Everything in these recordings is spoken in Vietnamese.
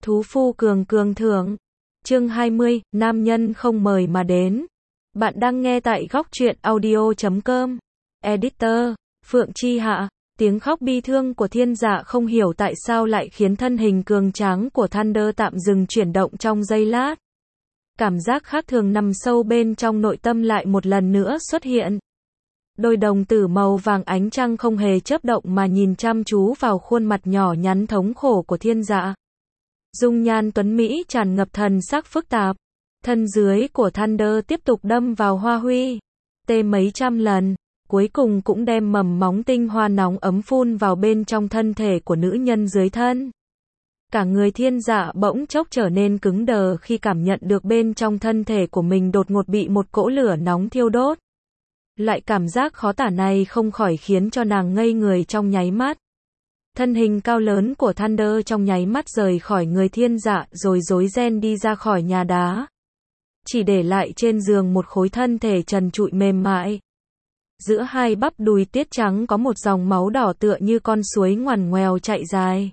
Thú phu cường cường thưởng. Chương 20, nam nhân không mời mà đến. Bạn đang nghe tại góc truyện audio.com. Editor, Phượng Chi Hạ. Tiếng khóc bi thương của Thiên Dạ không hiểu tại sao lại khiến thân hình cường tráng của Thunder tạm dừng chuyển động trong giây lát. Cảm giác khác thường nằm sâu bên trong nội tâm lại một lần nữa xuất hiện. Đôi đồng tử màu vàng ánh trăng không hề chớp động mà nhìn chăm chú vào khuôn mặt nhỏ nhắn thống khổ của Thiên Dạ. Dung nhan tuấn Mỹ tràn ngập thần sắc phức tạp. Thân dưới của Thunder tiếp tục đâm vào hoa huy. Tê mấy trăm lần. Cuối cùng cũng đem mầm móng tinh hoa nóng ấm phun vào bên trong thân thể của nữ nhân dưới thân. Cả người Thiên Dạ bỗng chốc trở nên cứng đờ khi cảm nhận được bên trong thân thể của mình đột ngột bị một cỗ lửa nóng thiêu đốt. Loại cảm giác khó tả này không khỏi khiến cho nàng ngây người trong nháy mắt. Thân hình cao lớn của Thunder trong nháy mắt rời khỏi người Thiên Dạ rồi rối ren đi ra khỏi nhà đá. Chỉ để lại trên giường một khối thân thể trần trụi mềm mại. Giữa hai bắp đùi tiết trắng có một dòng máu đỏ tựa như con suối ngoằn ngoèo chạy dài.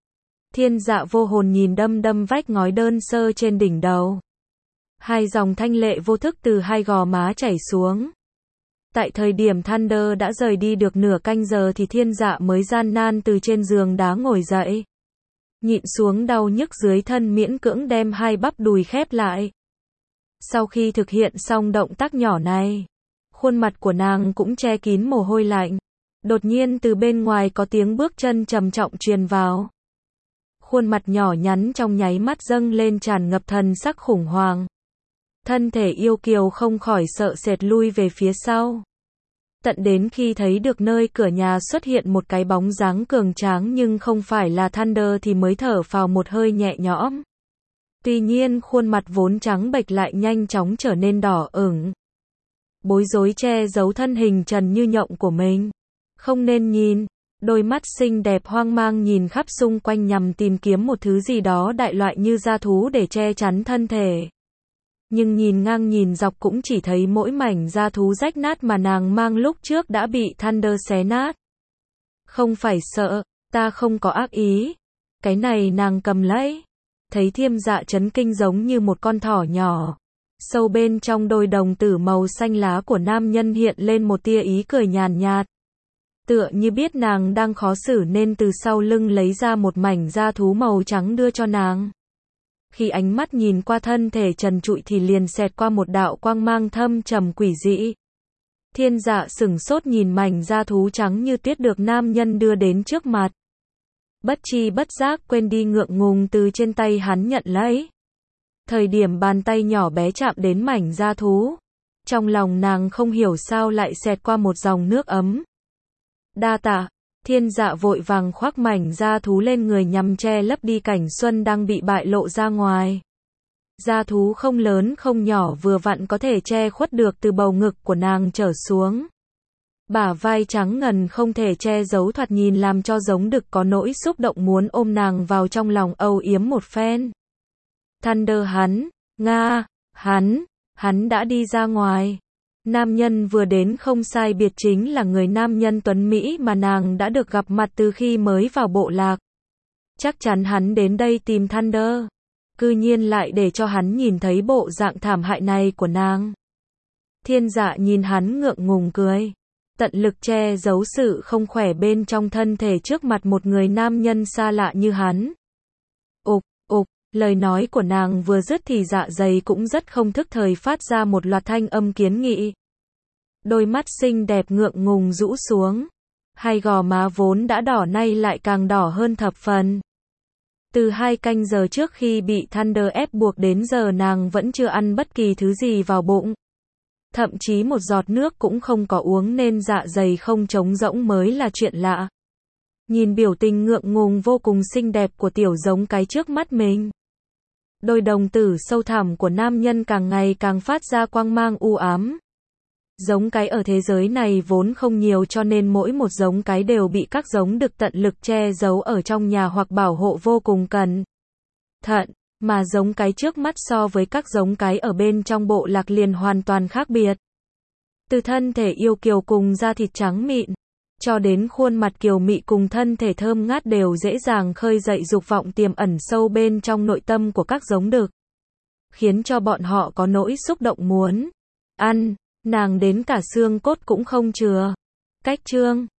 Thiên Dạ vô hồn nhìn đâm đâm vách ngói đơn sơ trên đỉnh đầu. Hai dòng thanh lệ vô thức từ hai gò má chảy xuống. Tại thời điểm Thunder đã rời đi được nửa canh giờ thì Thiên Dạ mới gian nan từ trên giường đá ngồi dậy. Nhịn xuống đau nhức dưới thân miễn cưỡng đem hai bắp đùi khép lại. Sau khi thực hiện xong động tác nhỏ này, khuôn mặt của nàng cũng che kín mồ hôi lạnh. Đột nhiên từ bên ngoài có tiếng bước chân trầm trọng truyền vào. Khuôn mặt nhỏ nhắn trong nháy mắt dâng lên tràn ngập thần sắc khủng hoảng. Thân thể yêu kiều không khỏi sợ sệt lui về phía sau. Tận đến khi thấy được nơi cửa nhà xuất hiện một cái bóng dáng cường tráng nhưng không phải là Thunder thì mới thở phào một hơi nhẹ nhõm. Tuy nhiên khuôn mặt vốn trắng bệch lại nhanh chóng trở nên đỏ ửng. Bối rối che giấu thân hình trần như nhộng của mình. Không nên nhìn. Đôi mắt xinh đẹp hoang mang nhìn khắp xung quanh nhằm tìm kiếm một thứ gì đó đại loại như da thú để che chắn thân thể. Nhưng nhìn ngang nhìn dọc cũng chỉ thấy mỗi mảnh da thú rách nát mà nàng mang lúc trước đã bị Thunder xé nát. Không phải sợ, ta không có ác ý. Cái này nàng cầm lấy. Thấy Thiên Dạ chấn kinh giống như một con thỏ nhỏ. Sâu bên trong đôi đồng tử màu xanh lá của nam nhân hiện lên một tia ý cười nhàn nhạt. Tựa như biết nàng đang khó xử nên từ sau lưng lấy ra một mảnh da thú màu trắng đưa cho nàng. Khi ánh mắt nhìn qua thân thể trần trụi thì liền xẹt qua một đạo quang mang thâm trầm quỷ dị. Thiên Dạ sửng sốt nhìn mảnh da thú trắng như tuyết được nam nhân đưa đến trước mặt. Bất chi bất giác quên đi ngượng ngùng từ trên tay hắn nhận lấy. Thời điểm bàn tay nhỏ bé chạm đến mảnh da thú, trong lòng nàng không hiểu sao lại xẹt qua một dòng nước ấm. Đa tạ. Thiên Dạ vội vàng khoác mảnh da thú lên người nhằm che lấp đi cảnh xuân đang bị bại lộ ra ngoài. Da thú không lớn không nhỏ vừa vặn có thể che khuất được từ bầu ngực của nàng trở xuống. Bả vai trắng ngần không thể che giấu thoạt nhìn làm cho giống đực có nỗi xúc động muốn ôm nàng vào trong lòng âu yếm một phen. Thunder hắn đã đi ra ngoài. Nam nhân vừa đến không sai biệt chính là người nam nhân tuấn Mỹ mà nàng đã được gặp mặt từ khi mới vào bộ lạc. Chắc chắn hắn đến đây tìm Thunder. Cư nhiên lại để cho hắn nhìn thấy bộ dạng thảm hại này của nàng. Thiên Dạ nhìn hắn ngượng ngùng cười. Tận lực che giấu sự không khỏe bên trong thân thể trước mặt một người nam nhân xa lạ như hắn. Ục, lời nói của nàng vừa dứt thì dạ dày cũng rất không thức thời phát ra một loạt thanh âm kiến nghị. Đôi mắt xinh đẹp ngượng ngùng rũ xuống. Hai gò má vốn đã đỏ nay lại càng đỏ hơn thập phần. Từ 2 canh giờ trước khi bị Thunder ép buộc đến giờ nàng vẫn chưa ăn bất kỳ thứ gì vào bụng. Thậm chí một giọt nước cũng không có uống nên dạ dày không trống rỗng mới là chuyện lạ. Nhìn biểu tình ngượng ngùng vô cùng xinh đẹp của tiểu giống cái trước mắt mình. Đôi đồng tử sâu thẳm của nam nhân càng ngày càng phát ra quang mang u ám. Giống cái ở thế giới này vốn không nhiều cho nên mỗi một giống cái đều bị các giống đực tận lực che giấu ở trong nhà hoặc bảo hộ vô cùng cẩn thận, mà giống cái trước mắt so với các giống cái ở bên trong bộ lạc liền hoàn toàn khác biệt. Từ thân thể yêu kiều cùng da thịt trắng mịn, cho đến khuôn mặt kiều mị cùng thân thể thơm ngát đều dễ dàng khơi dậy dục vọng tiềm ẩn sâu bên trong nội tâm của các giống đực, khiến cho bọn họ có nỗi xúc động muốn ăn nàng đến cả xương cốt cũng không chừa. Cách chương